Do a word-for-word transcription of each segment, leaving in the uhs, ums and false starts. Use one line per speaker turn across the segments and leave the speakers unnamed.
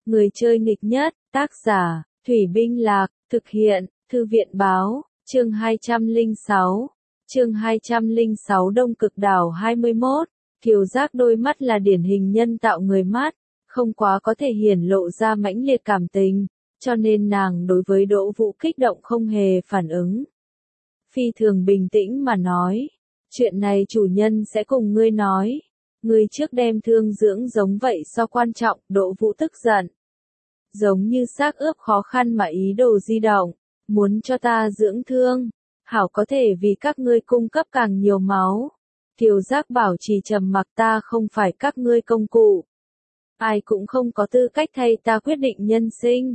Người chơi nghịch nhất, tác giả, Thủy Binh Lạc, thực hiện, Thư viện báo, chương hai trăm lẻ sáu. Chương hai trăm lẻ sáu Đông Cực Đảo hai mươi mốt, Kiều Giác đôi mắt là điển hình nhân tạo người mắt, không quá có thể hiển lộ ra mãnh liệt cảm tình, cho nên nàng đối với Đỗ Vũ kích động không hề phản ứng. Phi thường bình tĩnh mà nói, chuyện này chủ nhân sẽ cùng ngươi nói, ngươi trước đem thương dưỡng giống vậy so quan trọng. Đỗ Vũ tức giận, giống như xác ướp khó khăn mà ý đồ di động, muốn cho ta dưỡng thương, hảo có thể vì các ngươi cung cấp càng nhiều máu. Kiều Giác bảo trì trầm mặc, ta không phải các ngươi công cụ, ai cũng không có tư cách thay ta quyết định nhân sinh.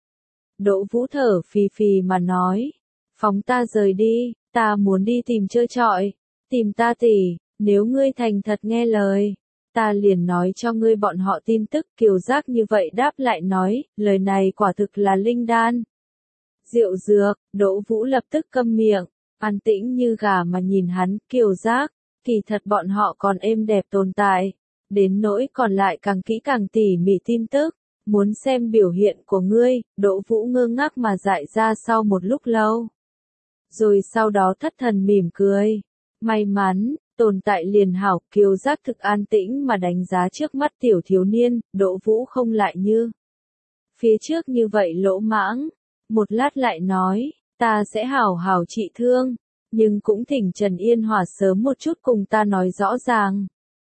Đỗ Vũ thở phì phì mà nói, phóng ta rời đi, ta muốn đi tìm chơi trọi, tìm ta tỷ, nếu ngươi thành thật nghe lời, ta liền nói cho ngươi bọn họ tin tức. Kiều Giác như vậy đáp lại nói, lời này quả thực là linh đan. Rượu dược. Đỗ Vũ lập tức câm miệng, an tĩnh như gà mà nhìn hắn. Kiều Giác, kỳ thật bọn họ còn êm đẹp tồn tại, đến nỗi còn lại càng kỹ càng tỉ mỉ tin tức, muốn xem biểu hiện của ngươi. Đỗ Vũ ngơ ngác mà dại ra sau một lúc lâu, rồi sau đó thất thần mỉm cười, may mắn, tồn tại liền hảo. Kiều Giác thực an tĩnh mà đánh giá trước mắt tiểu thiếu niên. Đỗ Vũ không lại như phía trước như vậy lỗ mãng, một lát lại nói, ta sẽ hảo hảo trị thương, nhưng cũng thỉnh Trần Yên Hòa sớm một chút cùng ta nói rõ ràng.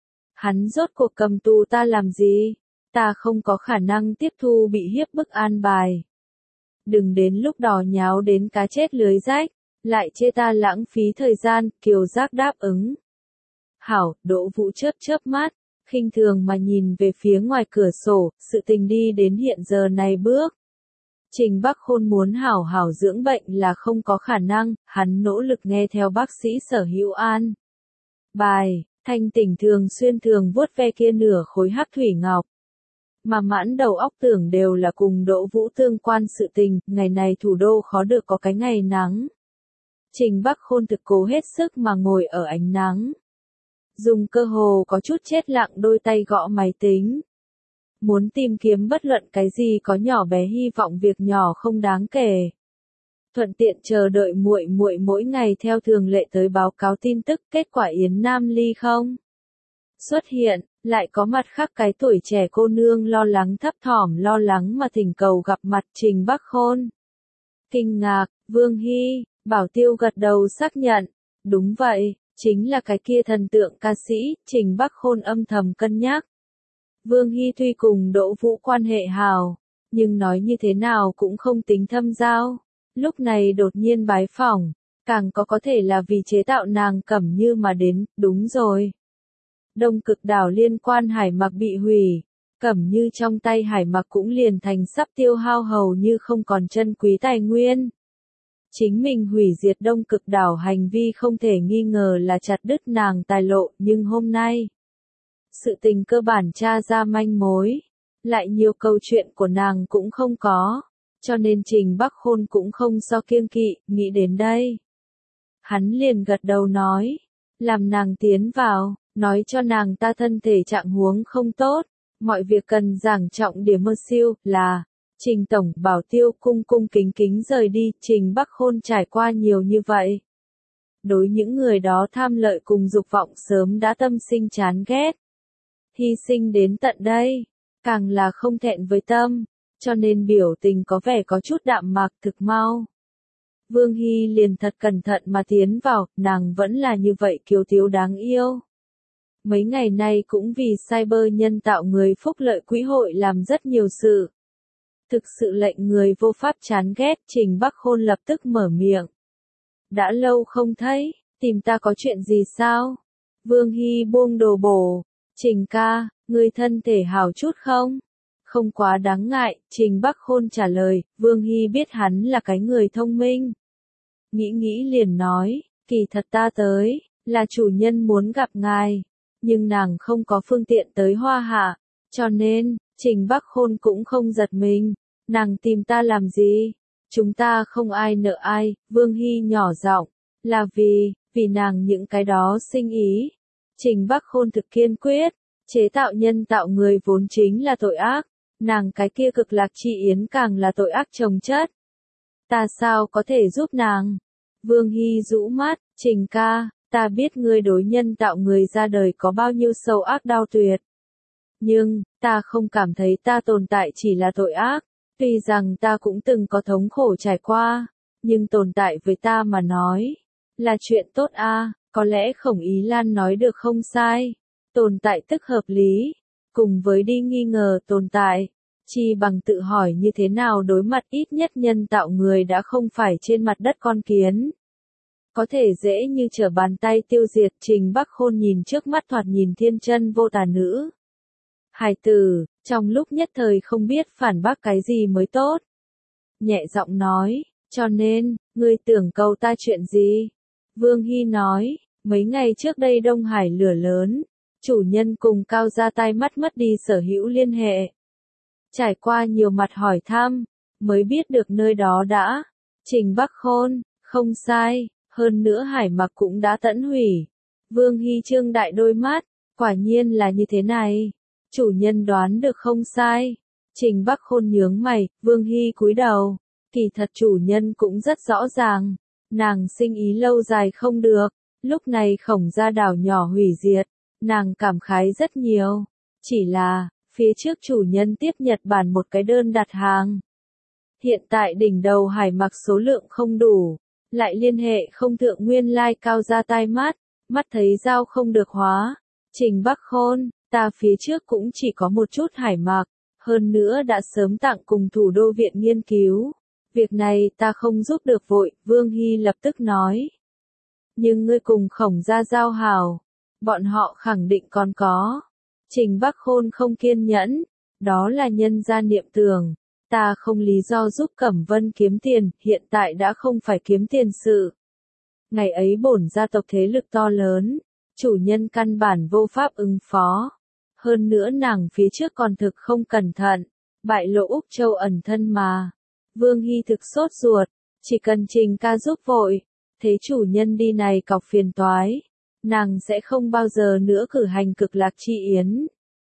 Hắn rốt cuộc cầm tù ta làm gì? Ta không có khả năng tiếp thu bị hiếp bức an bài. Đừng đến lúc đỏ nháo đến cá chết lưới rách, lại chê ta lãng phí thời gian. Kiều Giác đáp ứng. Hảo. Đỗ Vũ chớp chớp mắt, khinh thường mà nhìn về phía ngoài cửa sổ. Sự tình đi đến hiện giờ này bước, Trình Bắc Khôn muốn hảo hảo dưỡng bệnh là không có khả năng. Hắn nỗ lực nghe theo bác sĩ Sở Hữu an bài, thanh tỉnh thường xuyên thường vuốt ve kia nửa khối hắc thủy ngọc, mà mãn đầu óc tưởng đều là cùng Đỗ Vũ tương quan sự tình. Ngày này thủ đô khó được có cái ngày nắng. Trình Bắc Khôn thực cố hết sức mà ngồi ở ánh nắng, dùng cơ hồ có chút chết lặng đôi tay gõ máy tính, muốn tìm kiếm bất luận cái gì có nhỏ bé hy vọng việc nhỏ không đáng kể. Thuận tiện chờ đợi muội muội mỗi ngày theo thường lệ tới báo cáo tin tức. Kết quả Yến Nam Ly không xuất hiện, lại có mặt khác cái tuổi trẻ cô nương lo lắng thấp thỏm lo lắng mà thỉnh cầu gặp mặt Trình Bắc Khôn. Kinh ngạc, Vương Hy. Bảo Tiêu gật đầu xác nhận, đúng vậy, chính là cái kia thần tượng ca sĩ. Trình Bắc Khôn âm thầm cân nhắc. Vương Hy tuy cùng Đỗ Vũ quan hệ hào, nhưng nói như thế nào cũng không tính thâm giao. Lúc này đột nhiên bái phỏng, càng có có thể là vì chế tạo nàng Cẩm Như mà đến. Đúng rồi, Đông Cực Đảo liên quan hải mặc bị hủy, Cẩm Như trong tay hải mặc cũng liền thành sắp tiêu hao hầu như không còn chân quý tài nguyên. Chính mình hủy diệt Đông Cực Đảo hành vi không thể nghi ngờ là chặt đứt nàng tài lộ, nhưng hôm nay, sự tình cơ bản tra ra manh mối, lại nhiều câu chuyện của nàng cũng không có, cho nên Trình Bắc Khôn cũng không so kiêng kỵ. Nghĩ đến đây, hắn liền gật đầu nói, làm nàng tiến vào, nói cho nàng ta thân thể trạng huống không tốt, mọi việc cần giảng trọng điểm mơ siêu. Là Trình tổng. Bảo Tiêu cung cung kính kính rời đi. Trình Bắc Khôn trải qua nhiều như vậy, đối những người đó tham lợi cùng dục vọng sớm đã tâm sinh chán ghét, hy sinh đến tận đây, càng là không thẹn với tâm, cho nên biểu tình có vẻ có chút đạm mạc. Thực mau, Vương Hy liền thật cẩn thận mà tiến vào, nàng vẫn là như vậy kiều thiếu đáng yêu. Mấy ngày nay cũng vì cyber nhân tạo người phúc lợi quỹ hội làm rất nhiều sự, thực sự lệnh người vô pháp chán ghét. Trình Bắc Khôn lập tức mở miệng, đã lâu không thấy, tìm ta có chuyện gì sao? Vương Hy buông đồ bổ, Trình ca, ngươi thân thể hảo chút không? Không quá đáng ngại. Trình Bắc Khôn trả lời. Vương Hy biết hắn là cái người thông minh, nghĩ nghĩ liền nói, kỳ thật ta tới, là chủ nhân muốn gặp ngài, nhưng nàng không có phương tiện tới Hoa Hạ, cho nên, Trình Bắc Khôn cũng không giật mình. Nàng tìm ta làm gì? Chúng ta không ai nợ ai. Vương Hy nhỏ giọng, là vì, vì nàng những cái đó sinh ý. Trình Bắc Khôn thực kiên quyết, chế tạo nhân tạo người vốn chính là tội ác, nàng cái kia cực lạc chi yến càng là tội ác chồng chất. Ta sao có thể giúp nàng? Vương Hy rũ mắt, Trình ca, ta biết ngươi đối nhân tạo người ra đời có bao nhiêu sâu ác đau tuyệt. Nhưng, ta không cảm thấy ta tồn tại chỉ là tội ác. Tuy rằng ta cũng từng có thống khổ trải qua, nhưng tồn tại với ta mà nói, là chuyện tốt a. Có lẽ Khổng Ý Lan nói được không sai. Tồn tại tức hợp lý, cùng với đi nghi ngờ tồn tại, chi bằng tự hỏi như thế nào đối mặt ít nhất nhân tạo người đã không phải trên mặt đất con kiến. Có thể dễ như trở bàn tay tiêu diệt. Trình Bắc Khôn nhìn trước mắt thoạt nhìn thiên chân vô tà nữ. Hài tử, trong lúc nhất thời không biết phản bác cái gì mới tốt. Nhẹ giọng nói, cho nên, ngươi tưởng cầu ta chuyện gì? Vương Hy nói, mấy ngày trước đây Đông Hải lửa lớn, chủ nhân cùng Cao ra tay mắt mất đi sở hữu liên hệ. Trải qua nhiều mặt hỏi thăm, mới biết được nơi đó đã. Trình Bắc Khôn, không sai, hơn nữa hải mặc cũng đã tận hủy. Vương Hy trương đại đôi mắt, quả nhiên là như thế này. Chủ nhân đoán được không sai. Trình Bắc Khôn nhướng mày, Vương Hy cúi đầu. Kỳ thật chủ nhân cũng rất rõ ràng. Nàng sinh ý lâu dài không được. Lúc này Khổng gia đảo nhỏ hủy diệt. Nàng cảm khái rất nhiều. Chỉ là, phía trước chủ nhân tiếp Nhật Bản một cái đơn đặt hàng. Hiện tại đỉnh đầu hải mặc số lượng không đủ. Lại liên hệ không thượng nguyên lai Cao ra tai mắt. Mắt thấy dao không được hóa. Trình Bắc Khôn, ta phía trước cũng chỉ có một chút hải mặc. Hơn nữa đã sớm tặng cùng thủ đô viện nghiên cứu. Việc này ta không giúp được vội, Vương Hy lập tức nói. Nhưng ngươi cùng Khổng gia giao hảo. Bọn họ khẳng định còn có. Trình Bắc Khôn không kiên nhẫn. Đó là nhân gia niệm tưởng. Ta không lý do giúp Cẩm Vân kiếm tiền, hiện tại đã không phải kiếm tiền sự. Ngày ấy bổn gia tộc thế lực to lớn. Chủ nhân căn bản vô pháp ứng phó. Hơn nữa nàng phía trước còn thực không cẩn thận. Bại lộ Úc Châu ẩn thân mà. Vương Hy thực sốt ruột. Chỉ cần Trình ca giúp vội. Thế chủ nhân đi này cọc phiền toái. Nàng sẽ không bao giờ nữa cử hành cực lạc chi yến.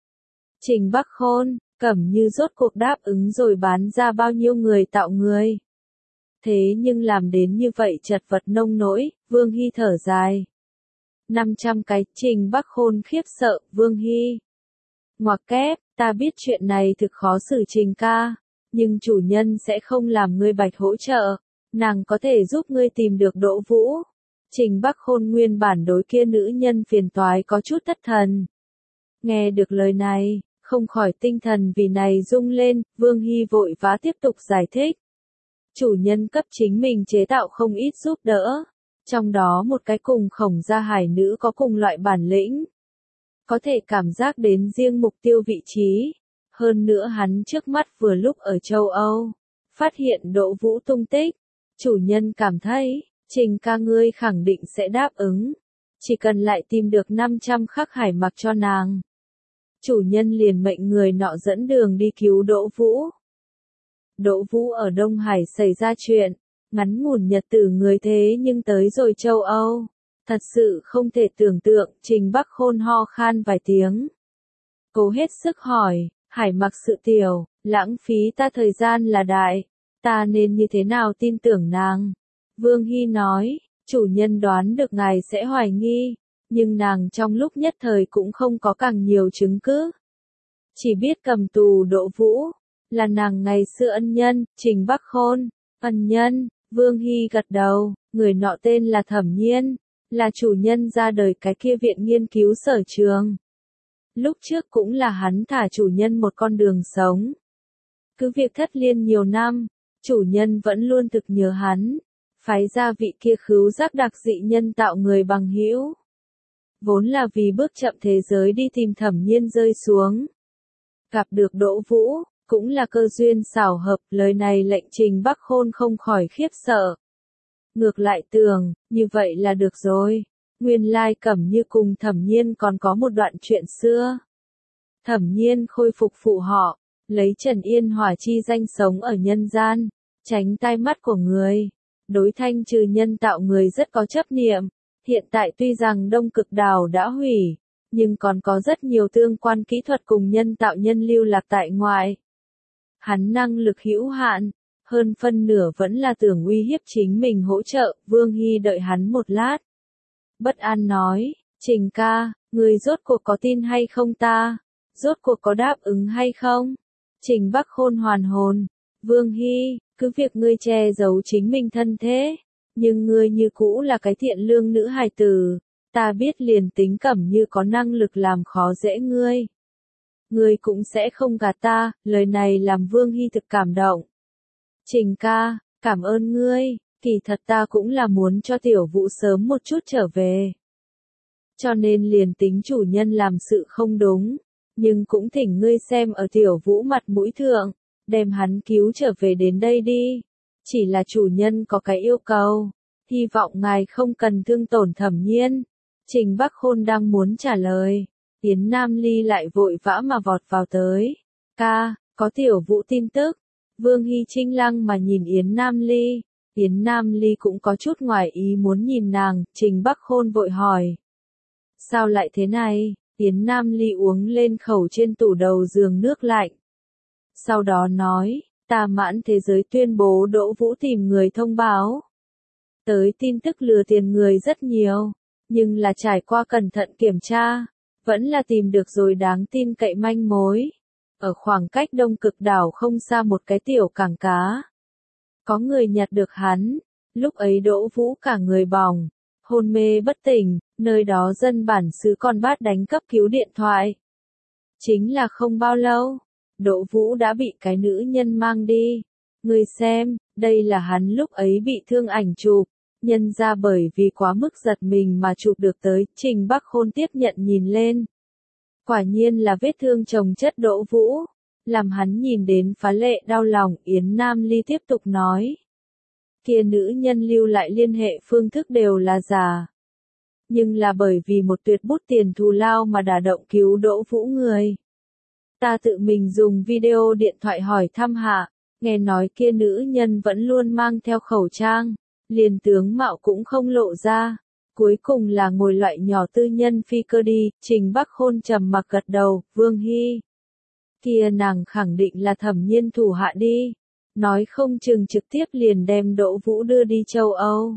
Trình Bắc Khôn, Cẩm Như rốt cuộc đáp ứng rồi bán ra bao nhiêu người tạo người. Thế nhưng làm đến như vậy chật vật nông nỗi, Vương Hy thở dài. năm trăm cái, Trình Bắc Khôn khiếp sợ, Vương Hy. Ngoặc kép, ta biết chuyện này thực khó xử Trình ca, nhưng chủ nhân sẽ không làm ngươi bạch hỗ trợ, nàng có thể giúp ngươi tìm được Đỗ Vũ. Trình Bắc Khôn nguyên bản đối kia nữ nhân phiền toái có chút thất thần. Nghe được lời này, không khỏi tinh thần vì này rung lên, Vương Hy vội vã tiếp tục giải thích. Chủ nhân cấp chính mình chế tạo không ít giúp đỡ. Trong đó một cái cùng Khổng gia hải nữ có cùng loại bản lĩnh. Có thể cảm giác đến riêng mục tiêu vị trí. Hơn nữa hắn trước mắt vừa lúc ở châu Âu. Phát hiện Đỗ Vũ tung tích. Chủ nhân cảm thấy, Trình ca ngươi khẳng định sẽ đáp ứng. Chỉ cần lại tìm được năm trăm khắc hải mặc cho nàng. Chủ nhân liền mệnh người nọ dẫn đường đi cứu Đỗ Vũ. Đỗ Vũ ở Đông Hải xảy ra chuyện. Ngắn ngủn nhật tử người thế nhưng tới rồi châu Âu. Thật sự không thể tưởng tượng, Trình Bắc Khôn ho khan vài tiếng. Cố hết sức hỏi, hải mặc sự tiểu, lãng phí ta thời gian là đại. Ta nên như thế nào tin tưởng nàng? Vương Hy nói, chủ nhân đoán được ngài sẽ hoài nghi. Nhưng nàng trong lúc nhất thời cũng không có càng nhiều chứng cứ. Chỉ biết cầm tù Đỗ Vũ. Là nàng ngày xưa ân nhân, Trình Bắc Khôn. Ân nhân, Vương Hy gật đầu, người nọ tên là Thẩm Nhiên, là chủ nhân ra đời cái kia viện nghiên cứu sở trường. Lúc trước cũng là hắn thả chủ nhân một con đường sống. Cứ việc thất liên nhiều năm, chủ nhân vẫn luôn thực nhớ hắn, phái ra vị kia khứu giác đặc dị nhân tạo người bằng hữu. Vốn là vì bước chậm thế giới đi tìm Thẩm Nhiên rơi xuống. Gặp được Đỗ Vũ. Cũng là cơ duyên xảo hợp, lời này lệnh Trình Bắc Khôn không khỏi khiếp sợ. Ngược lại tưởng, như vậy là được rồi. Nguyên lai Cẩm Như cùng Thẩm Nhiên còn có một đoạn chuyện xưa. Thẩm Nhiên khôi phục phụ họ, lấy Trần Yên Hỏa chi danh sống ở nhân gian, tránh tai mắt của người. Đối thanh trừ nhân tạo người rất có chấp niệm. Hiện tại tuy rằng Đông Cực Đảo đã hủy, nhưng còn có rất nhiều tương quan kỹ thuật cùng nhân tạo nhân lưu lạc tại ngoại. Hắn năng lực hữu hạn, hơn phân nửa vẫn là tưởng uy hiếp chính mình hỗ trợ, Vương Hy đợi hắn một lát. Bất an nói, Trình ca, người rốt cuộc có tin hay không ta? Rốt cuộc có đáp ứng hay không? Trình Bắc Khôn hoàn hồn, Vương Hy, cứ việc ngươi che giấu chính mình thân thế, nhưng ngươi như cũ là cái thiện lương nữ hài tử, ta biết liền tính Cẩm Như có năng lực làm khó dễ ngươi. Ngươi cũng sẽ không gạt ta, lời này làm Vương Hy thực cảm động. Trình ca, cảm ơn ngươi, kỳ thật ta cũng là muốn cho tiểu vũ sớm một chút trở về. Cho nên liền tính chủ nhân làm sự không đúng, nhưng cũng thỉnh ngươi xem ở tiểu vũ mặt mũi thượng, đem hắn cứu trở về đến đây đi. Chỉ là chủ nhân có cái yêu cầu, hy vọng ngài không cần thương tổn Thẩm Nhiên. Trình Bắc Khôn đang muốn trả lời, Yến Nam Ly lại vội vã mà vọt vào tới. Ca, có tiểu vũ tin tức. Vương Hy trinh lăng mà nhìn Yến Nam Ly. Yến Nam Ly cũng có chút ngoài ý muốn nhìn nàng, Trình Bắc Khôn vội hỏi. Sao lại thế này? Yến Nam Ly uống lên khẩu trên tủ đầu giường nước lạnh. Sau đó nói, ta mãn thế giới tuyên bố Đỗ Vũ tìm người thông báo. Tới tin tức lừa tiền người rất nhiều, nhưng là trải qua cẩn thận kiểm tra, vẫn là tìm được rồi đáng tin cậy manh mối. Ở khoảng cách Đông Cực đảo không xa một cái tiểu cảng cá. Có người nhặt được hắn, lúc ấy Đỗ Vũ cả người bỏng, hôn mê bất tỉnh, nơi đó dân bản xứ con bát đánh cấp cứu điện thoại. Chính là không bao lâu, Đỗ Vũ đã bị cái nữ nhân mang đi. Người xem, đây là hắn lúc ấy bị thương ảnh chụp, nhân ra bởi vì quá mức giật mình mà chụp được tới, Trình Bắc Khôn tiếp nhận nhìn lên. Quả nhiên là vết thương chồng chất Đỗ Vũ, làm hắn nhìn đến phá lệ đau lòng. Yến Nam Ly tiếp tục nói. Kia nữ nhân lưu lại liên hệ phương thức đều là giả. Nhưng là bởi vì một tuyệt bút tiền thù lao mà đả động cứu Đỗ Vũ người. Ta tự mình dùng video điện thoại hỏi thăm hạ, nghe nói kia nữ nhân vẫn luôn mang theo khẩu trang, liền tướng mạo cũng không lộ ra. Cuối cùng là ngồi loại nhỏ tư nhân phi cơ đi. Trình Bắc Khôn trầm mặc gật đầu, Vương Hy. Kia nàng khẳng định là Thẩm Nhiên thủ hạ đi. Nói không chừng trực tiếp liền đem Đỗ Vũ đưa đi châu Âu.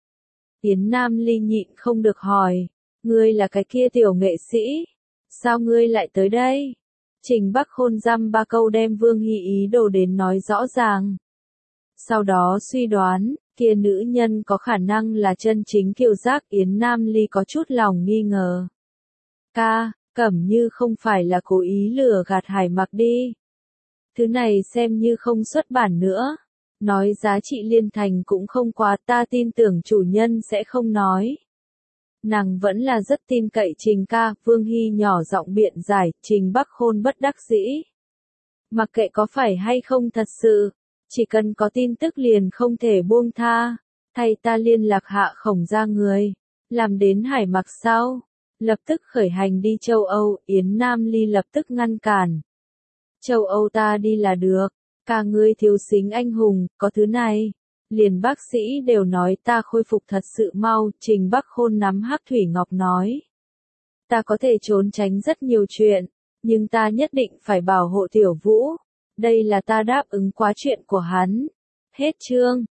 Yến Nam Ly nhịn không được hỏi, ngươi là cái kia tiểu nghệ sĩ, sao ngươi lại tới đây? Trình Bắc Khôn dăm ba câu đem Vương Hy ý đồ đến nói rõ ràng. Sau đó suy đoán, kia nữ nhân có khả năng là chân chính Kiều Giác. Yến Nam Ly có chút lòng nghi ngờ. Ca, Cẩm Như không phải là cố ý lừa gạt Hải Mặc đi. Thứ này xem như không xuất bản nữa. Nói giá trị liên thành cũng không quá, ta tin tưởng chủ nhân sẽ không nói. Nàng vẫn là rất tin cậy Trình ca. Vương Hy nhỏ giọng biện giải. Trình Bắc Khôn bất đắc dĩ. Mặc kệ có phải hay không thật sự, chỉ cần có tin tức liền không thể buông tha. Thay ta liên lạc hạ Khổng gia người, làm đến Hải Mặc sau, lập tức khởi hành đi châu Âu. Yến Nam Ly lập tức ngăn cản. Châu Âu ta đi là được, ca ngươi thiếu xính anh hùng, có thứ này. Liền bác sĩ đều nói ta khôi phục thật sự mau. Trình Bắc Khôn nắm hắc thủy ngọc nói. Ta có thể trốn tránh rất nhiều chuyện, nhưng ta nhất định phải bảo hộ tiểu vũ. Đây là ta đáp ứng quá chuyện của hắn. Hết chương.